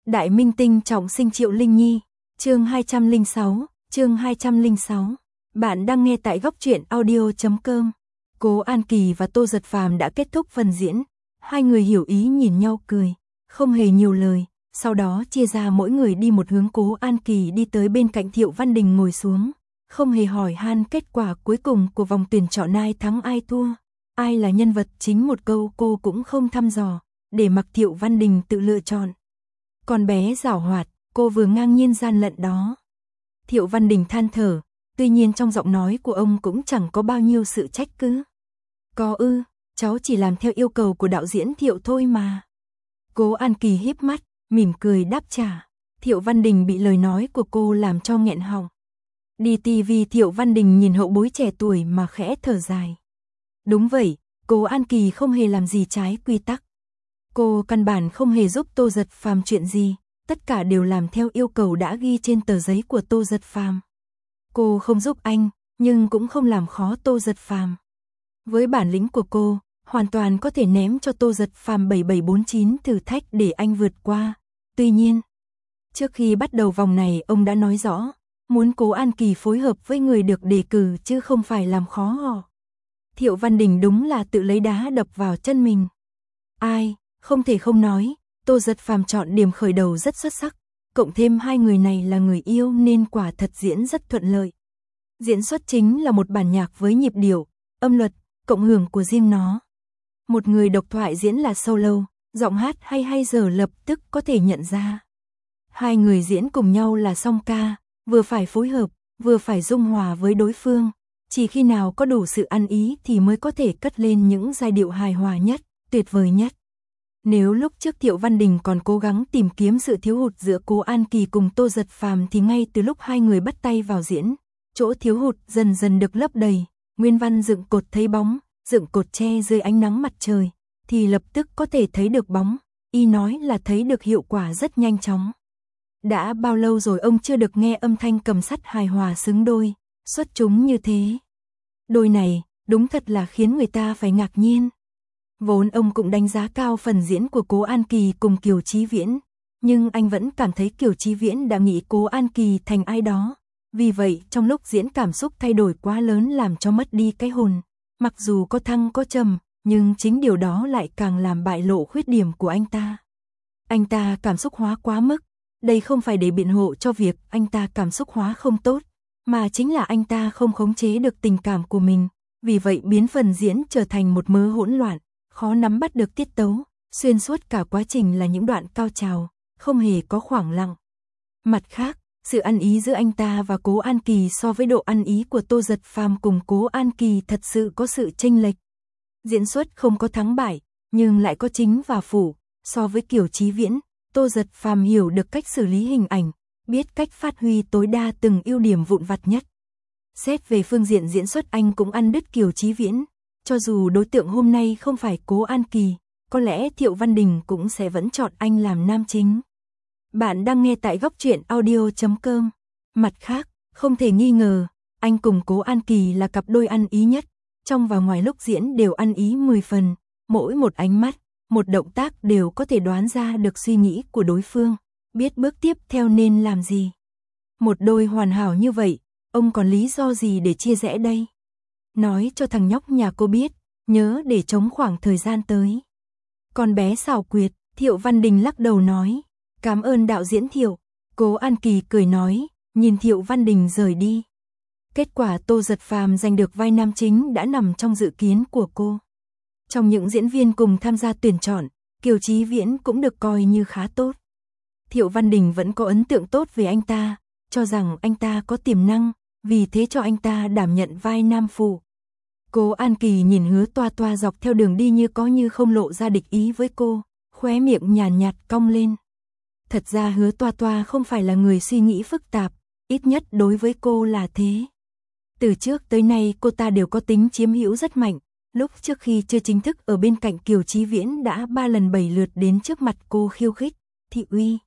Đại minh tinh trọng sinh Triệu Linh Nhi, chương 206. Bạn đang nghe tại góc truyện audio.com. Cố An Kỳ và Tô Giật Phàm đã kết thúc phần diễn, hai người hiểu ý nhìn nhau cười, không hề nhiều lời, sau đó chia ra mỗi người đi một hướng. Cố An Kỳ đi tới bên cạnh Thiệu Văn Đình ngồi xuống, không hề hỏi han kết quả cuối cùng của vòng tuyển chọn ai thắng ai thua, ai là nhân vật chính, một câu cô cũng không thăm dò, để mặc Thiệu Văn Đình tự lựa chọn. Con bé giảo hoạt, cô vừa ngang nhiên gian lận đó. Thiệu Văn Đình than thở, tuy nhiên trong giọng nói của ông cũng chẳng có bao nhiêu sự trách cứ. Có ư, cháu chỉ làm theo yêu cầu của đạo diễn Thiệu thôi mà. Cố An Kỳ híp mắt, mỉm cười đáp trả. Thiệu Văn Đình bị lời nói của cô làm cho nghẹn họng. Đi tivi Thiệu Văn Đình nhìn hậu bối trẻ tuổi mà khẽ thở dài. Đúng vậy, Cố An Kỳ không hề làm gì trái quy tắc. Cô căn bản không hề giúp Tô Giật Phàm chuyện gì, tất cả đều làm theo yêu cầu đã ghi trên tờ giấy của Tô Giật Phàm. Cô không giúp anh, nhưng cũng không làm khó Tô Giật Phàm. Với bản lĩnh của cô, hoàn toàn có thể ném cho Tô Giật Phàm 7749 thử thách để anh vượt qua. Tuy nhiên, trước khi bắt đầu vòng này ông đã nói rõ, muốn Cố An Kỳ phối hợp với người được đề cử chứ không phải làm khó họ. Thiệu Văn Đình đúng là tự lấy đá đập vào chân mình. Ai, không thể không nói, Tô Giật Phàm chọn điểm khởi đầu rất xuất sắc, cộng thêm hai người này là người yêu nên quả thật diễn rất thuận lợi. Diễn xuất chính là một bản nhạc với nhịp điệu, âm luật, cộng hưởng của riêng nó. Một người độc thoại diễn là solo, giọng hát hay giờ lập tức có thể nhận ra. Hai người diễn cùng nhau là song ca, vừa phải phối hợp, vừa phải dung hòa với đối phương. Chỉ khi nào có đủ sự ăn ý thì mới có thể cất lên những giai điệu hài hòa nhất, tuyệt vời nhất. Nếu lúc trước Thiệu Văn Đình còn cố gắng tìm kiếm sự thiếu hụt giữa Cố An Kỳ cùng Tô Giật Phàm thì ngay từ lúc hai người bắt tay vào diễn, chỗ thiếu hụt dần dần được lấp đầy. Nguyên văn dựng cột thấy bóng, dựng cột che dưới ánh nắng mặt trời, thì lập tức có thể thấy được bóng, y nói là thấy được hiệu quả rất nhanh chóng. Đã bao lâu rồi ông chưa được nghe âm thanh cầm sắt hài hòa xứng đôi, xuất chúng như thế. Đôi này, đúng thật là khiến người ta phải ngạc nhiên. Vốn ông cũng đánh giá cao phần diễn của Cố An Kỳ cùng Kiều Chí Viễn, nhưng anh vẫn cảm thấy Kiều Chí Viễn đã nghĩ Cố An Kỳ thành ai đó. Vì vậy, trong lúc diễn cảm xúc thay đổi quá lớn làm cho mất đi cái hồn. Mặc dù có thăng có trầm, nhưng chính điều đó lại càng làm bại lộ khuyết điểm của anh ta. Anh ta cảm xúc hóa quá mức. Đây không phải để biện hộ cho việc anh ta cảm xúc hóa không tốt, mà chính là anh ta không khống chế được tình cảm của mình. Vì vậy biến phần diễn trở thành một mớ hỗn loạn, khó nắm bắt được tiết tấu, xuyên suốt cả quá trình là những đoạn cao trào, không hề có khoảng lặng. Mặt khác, sự ăn ý giữa anh ta và Cố An Kỳ so với độ ăn ý của Tô Giật Phàm cùng Cố An Kỳ thật sự có sự chênh lệch. Diễn xuất không có thắng bại, nhưng lại có chính và phụ. So với Kiều Chí Viễn, Tô Giật Phàm hiểu được cách xử lý hình ảnh, biết cách phát huy tối đa từng ưu điểm vụn vặt nhất. Xét về phương diện diễn xuất anh cũng ăn đứt Kiều Chí Viễn. Cho dù đối tượng hôm nay không phải Cố An Kỳ, có lẽ Thiệu Văn Đình cũng sẽ vẫn chọn anh làm nam chính. Bạn đang nghe tại góc truyện audio.com. Mặt khác, không thể nghi ngờ, anh cùng Cố An Kỳ là cặp đôi ăn ý nhất. Trong và ngoài lúc diễn đều ăn ý 10 phần, mỗi một ánh mắt, một động tác đều có thể đoán ra được suy nghĩ của đối phương, biết bước tiếp theo nên làm gì. Một đôi hoàn hảo như vậy, ông còn lý do gì để chia rẽ đây? Nói cho thằng nhóc nhà cô biết, nhớ để chống khoảng thời gian tới. Con bé xảo quyệt, Thiệu Văn Đình lắc đầu nói. Cảm ơn đạo diễn Thiệu. Cố An Kỳ cười nói, nhìn Thiệu Văn Đình rời đi. Kết quả Tô Giật Phàm giành được vai nam chính đã nằm trong dự kiến của cô. Trong những diễn viên cùng tham gia tuyển chọn, Kiều Chí Viễn cũng được coi như khá tốt. Thiệu Văn Đình vẫn có ấn tượng tốt về anh ta, cho rằng anh ta có tiềm năng, vì thế cho anh ta đảm nhận vai nam phụ. Cố An Kỳ nhìn Hứa Toa Toa dọc theo đường đi như có như không lộ ra địch ý với cô, khóe miệng nhàn nhạt cong lên. Thật ra Hứa Toa Toa không phải là người suy nghĩ phức tạp, ít nhất đối với cô là thế. Từ trước tới nay cô ta đều có tính chiếm hữu rất mạnh, lúc trước khi chưa chính thức ở bên cạnh Kiều Chí Viễn đã 3 lần 7 lượt đến trước mặt cô khiêu khích, thị uy.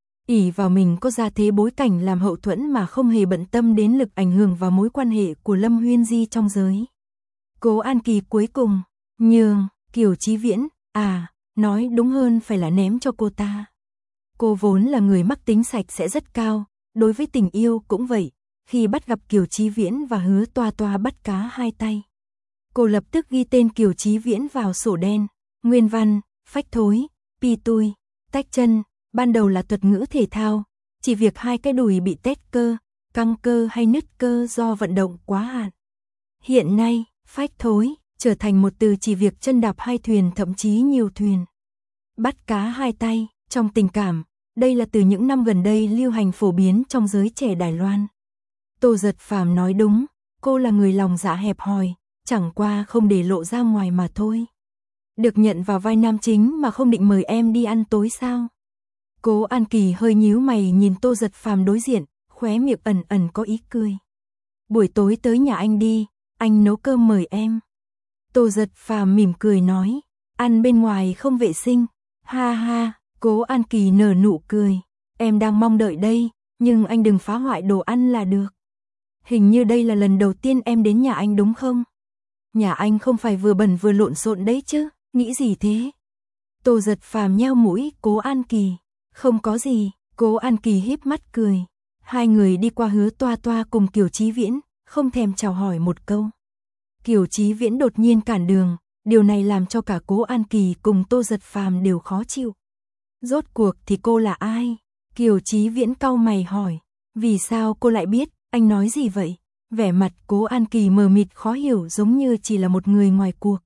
ỷ vào mình có gia thế bối cảnh làm hậu thuẫn mà không hề bận tâm đến lực ảnh hưởng và mối quan hệ của Lâm Huyên Di trong giới. Cố An Kỳ cuối cùng nhường Kiều Chí Viễn, nói đúng hơn phải là ném cho cô ta. Cô vốn là người mắc tính sạch sẽ rất cao, đối với tình yêu cũng vậy, khi bắt gặp Kiều Chí Viễn và Hứa Toa Toa bắt cá hai tay. Cô lập tức ghi tên Kiều Chí Viễn vào sổ đen, nguyên văn, phách thối, pi tui, tách chân, ban đầu là thuật ngữ thể thao, chỉ việc hai cái đùi bị tét cơ, căng cơ hay nứt cơ do vận động quá hạn. Hiện nay, phách thối trở thành một từ chỉ việc chân đạp hai thuyền thậm chí nhiều thuyền. Bắt cá hai tay, trong tình cảm, đây là từ những năm gần đây lưu hành phổ biến trong giới trẻ Đài Loan. Tô Giật Phàm nói đúng, cô là người lòng dạ hẹp hòi, chẳng qua không để lộ ra ngoài mà thôi. Được nhận vào vai nam chính mà không định mời em đi ăn tối sao? Cố An Kỳ hơi nhíu mày nhìn Tô Giật Phàm đối diện, khóe miệng ẩn ẩn có ý cười. Buổi tối tới nhà anh đi, anh nấu cơm mời em. Tô Giật Phàm mỉm cười nói, ăn bên ngoài không vệ sinh. Ha ha, Cố An Kỳ nở nụ cười. Em đang mong đợi đây, nhưng anh đừng phá hoại đồ ăn là được. Hình như đây là lần đầu tiên em đến nhà anh đúng không? Nhà anh không phải vừa bẩn vừa lộn xộn đấy chứ, nghĩ gì thế? Tô Giật Phàm nheo mũi, Cố An Kỳ. Không có gì, Cố An Kỳ híp mắt cười. Hai người đi qua Hứa Toa Toa cùng Kiều Chí Viễn, không thèm chào hỏi một câu. Kiều Chí Viễn đột nhiên cản đường, điều này làm cho cả Cố An Kỳ cùng Tô Giật Phàm đều khó chịu. Rốt cuộc thì cô là ai? Kiều Chí Viễn cau mày hỏi. Vì sao cô lại biết, anh nói gì vậy? Vẻ mặt Cố An Kỳ mờ mịt khó hiểu giống như chỉ là một người ngoài cuộc.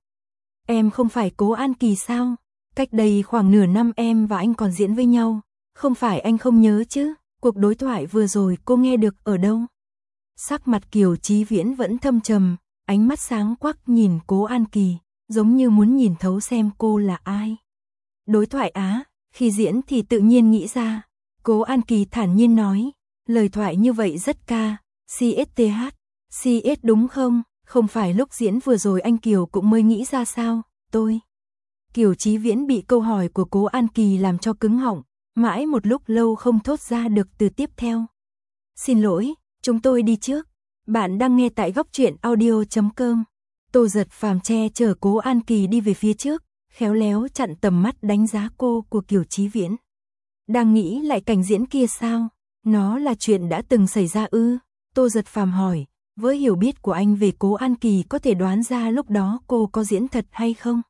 Em không phải Cố An Kỳ sao? Cách đây khoảng nửa năm em và anh còn diễn với nhau. Không phải anh không nhớ chứ? Cuộc đối thoại vừa rồi cô nghe được ở đâu? Sắc mặt Kiều Chí Viễn vẫn thâm trầm, ánh mắt sáng quắc nhìn Cố An Kỳ, giống như muốn nhìn thấu xem cô là ai. Đối thoại á, khi diễn thì tự nhiên nghĩ ra. Cố An Kỳ thản nhiên nói, lời thoại như vậy rất ca, CSTH, CS đúng không? Không phải lúc diễn vừa rồi anh Kiều cũng mới nghĩ ra sao, tôi. Kiều Chí Viễn bị câu hỏi của Cố An Kỳ làm cho cứng họng, mãi một lúc lâu không thốt ra được từ tiếp theo. Xin lỗi, chúng tôi đi trước. Bạn đang nghe tại góc truyện audio.com. Tô Giật Phàm che chở Cố An Kỳ đi về phía trước, khéo léo chặn tầm mắt đánh giá cô của Kiều Chí Viễn. Đang nghĩ lại cảnh diễn kia sao? Nó là chuyện đã từng xảy ra ư? Tô Giật Phàm hỏi, với hiểu biết của anh về Cố An Kỳ có thể đoán ra lúc đó cô có diễn thật hay không?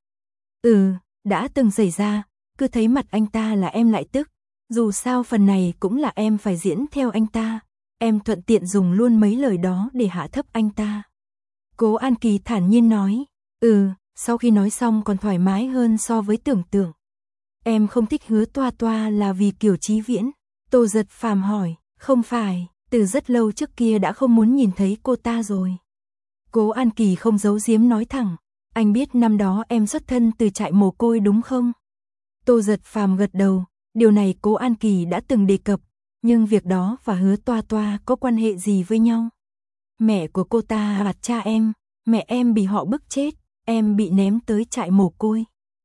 Đã từng xảy ra, cứ thấy mặt anh ta là em lại tức. Dù sao phần này cũng là em phải diễn theo anh ta. Em thuận tiện dùng luôn mấy lời đó để hạ thấp anh ta. Cố An Kỳ thản nhiên nói, sau khi nói xong còn thoải mái hơn so với tưởng tượng. Em không thích Hứa Toa Toa là vì Kiều Chí Viễn. Tô Giật Phàm hỏi, không phải, từ rất lâu trước kia đã không muốn nhìn thấy cô ta rồi. Cố An Kỳ không giấu giếm nói thẳng, anh biết năm đó em xuất thân từ trại mồ côi đúng không? Tô Giật Phàm gật đầu, điều này Cố An Kỳ đã từng đề cập, nhưng việc đó và Hứa Toa Toa có quan hệ gì với nhau? Mẹ của cô ta gạt cha em, mẹ em bị họ bức chết, em bị ném tới trại mồ côi.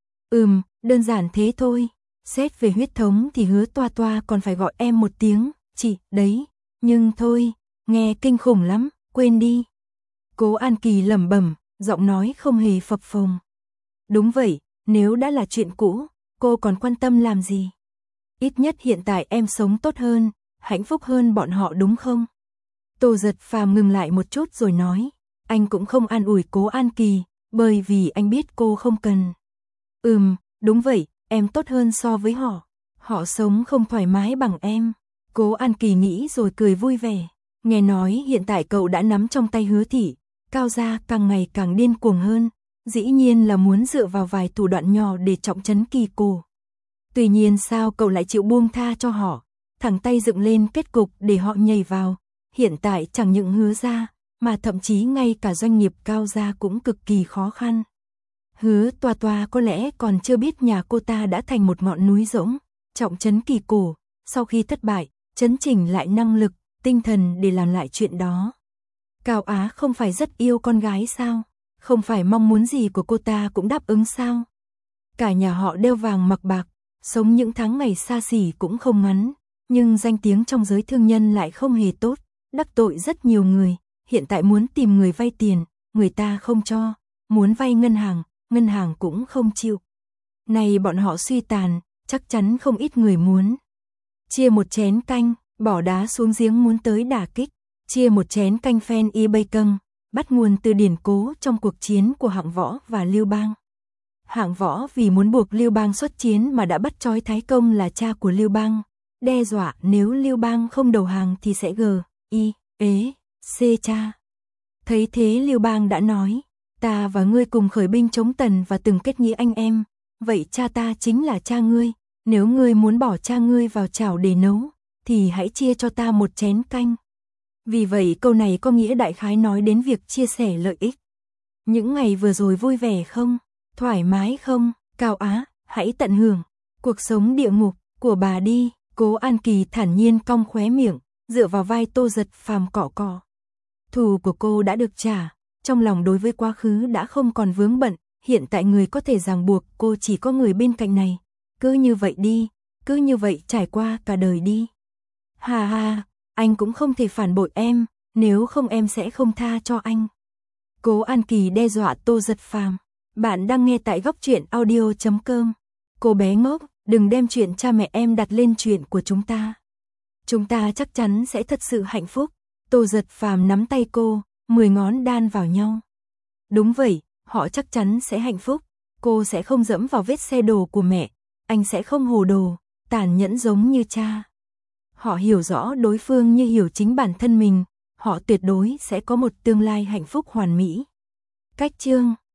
Đơn giản thế thôi. Xét về huyết thống thì Hứa Toa Toa còn phải gọi em một tiếng, chị, đấy. Nhưng thôi, nghe kinh khủng lắm, quên đi. Cố An Kỳ lẩm bẩm, giọng nói không hề phập phồng. Đúng vậy, nếu đã là chuyện cũ, cô còn quan tâm làm gì? Ít nhất hiện tại em sống tốt hơn, hạnh phúc hơn bọn họ đúng không? Tô Giật Phàm ngừng lại một chút rồi nói, anh cũng không an ủi Cố An Kỳ, bởi vì anh biết cô không cần. Đúng vậy, em tốt hơn so với họ. Họ sống không thoải mái bằng em. Cố An Kỳ nghĩ rồi cười vui vẻ. Nghe nói hiện tại cậu đã nắm trong tay Hứa thị, Cao gia càng ngày càng điên cuồng hơn. Dĩ nhiên là muốn dựa vào vài thủ đoạn nhỏ để trọng trấn Kỳ Cổ. Tuy nhiên sao cậu lại chịu buông tha cho họ, thẳng tay dựng lên kết cục để họ nhảy vào. Hiện tại chẳng những Hứa gia, mà thậm chí ngay cả doanh nghiệp Cao gia cũng cực kỳ khó khăn. Hứa Toa Toa có lẽ còn chưa biết nhà cô ta đã thành một ngọn núi rỗng, trọng trấn Kỳ Cổ, sau khi thất bại, chấn chỉnh lại năng lực, tinh thần để làm lại chuyện đó. Cao Á không phải rất yêu con gái sao? Không phải mong muốn gì của cô ta cũng đáp ứng sao? Cả nhà họ đeo vàng mặc bạc, sống những tháng ngày xa xỉ cũng không ngắn, nhưng danh tiếng trong giới thương nhân lại không hề tốt, đắc tội rất nhiều người, hiện tại muốn tìm người vay tiền, người ta không cho, muốn vay ngân hàng cũng không chịu. Này bọn họ suy tàn, chắc chắn không ít người muốn. Chia một chén canh, bỏ đá xuống giếng muốn tới đả kích. Chia một chén canh phen y bây câng, bắt nguồn từ điển cố trong cuộc chiến của Hạng Võ và Lưu Bang. Hạng Võ vì muốn buộc Lưu Bang xuất chiến mà đã bắt trói Thái Công là cha của Lưu Bang, đe dọa nếu Lưu Bang không đầu hàng thì sẽ cha. Thấy thế Lưu Bang đã nói, ta và ngươi cùng khởi binh chống Tần và từng kết nghĩa anh em, vậy cha ta chính là cha ngươi, nếu ngươi muốn bỏ cha ngươi vào chảo để nấu, thì hãy chia cho ta một chén canh. Vì vậy câu này có nghĩa đại khái nói đến việc chia sẻ lợi ích. Những ngày vừa rồi vui vẻ không? Thoải mái không? Cao Á, hãy tận hưởng cuộc sống địa ngục của bà đi. Cố An Kỳ thản nhiên cong khóe miệng, dựa vào vai Tô Giật Phàm cọ cọ. Thù của cô đã được trả, trong lòng đối với quá khứ đã không còn vướng bận, hiện tại người có thể ràng buộc cô chỉ có người bên cạnh này. Cứ như vậy đi, cứ như vậy trải qua cả đời đi. Hà hà, anh cũng không thể phản bội em, nếu không em sẽ không tha cho anh. Cố An Kỳ đe dọa Tô Giật Phàm. Bạn đang nghe tại góc truyện audio.com. Cô bé ngốc, đừng đem chuyện cha mẹ em đặt lên chuyện của chúng ta. Chúng ta chắc chắn sẽ thật sự hạnh phúc. Tô Giật Phàm nắm tay cô, 10 ngón đan vào nhau. Đúng vậy, họ chắc chắn sẽ hạnh phúc. Cô sẽ không dẫm vào vết xe đổ của mẹ. Anh sẽ không hồ đồ, tàn nhẫn giống như cha. Họ hiểu rõ đối phương như hiểu chính bản thân mình. Họ tuyệt đối sẽ có một tương lai hạnh phúc hoàn mỹ. Cách chương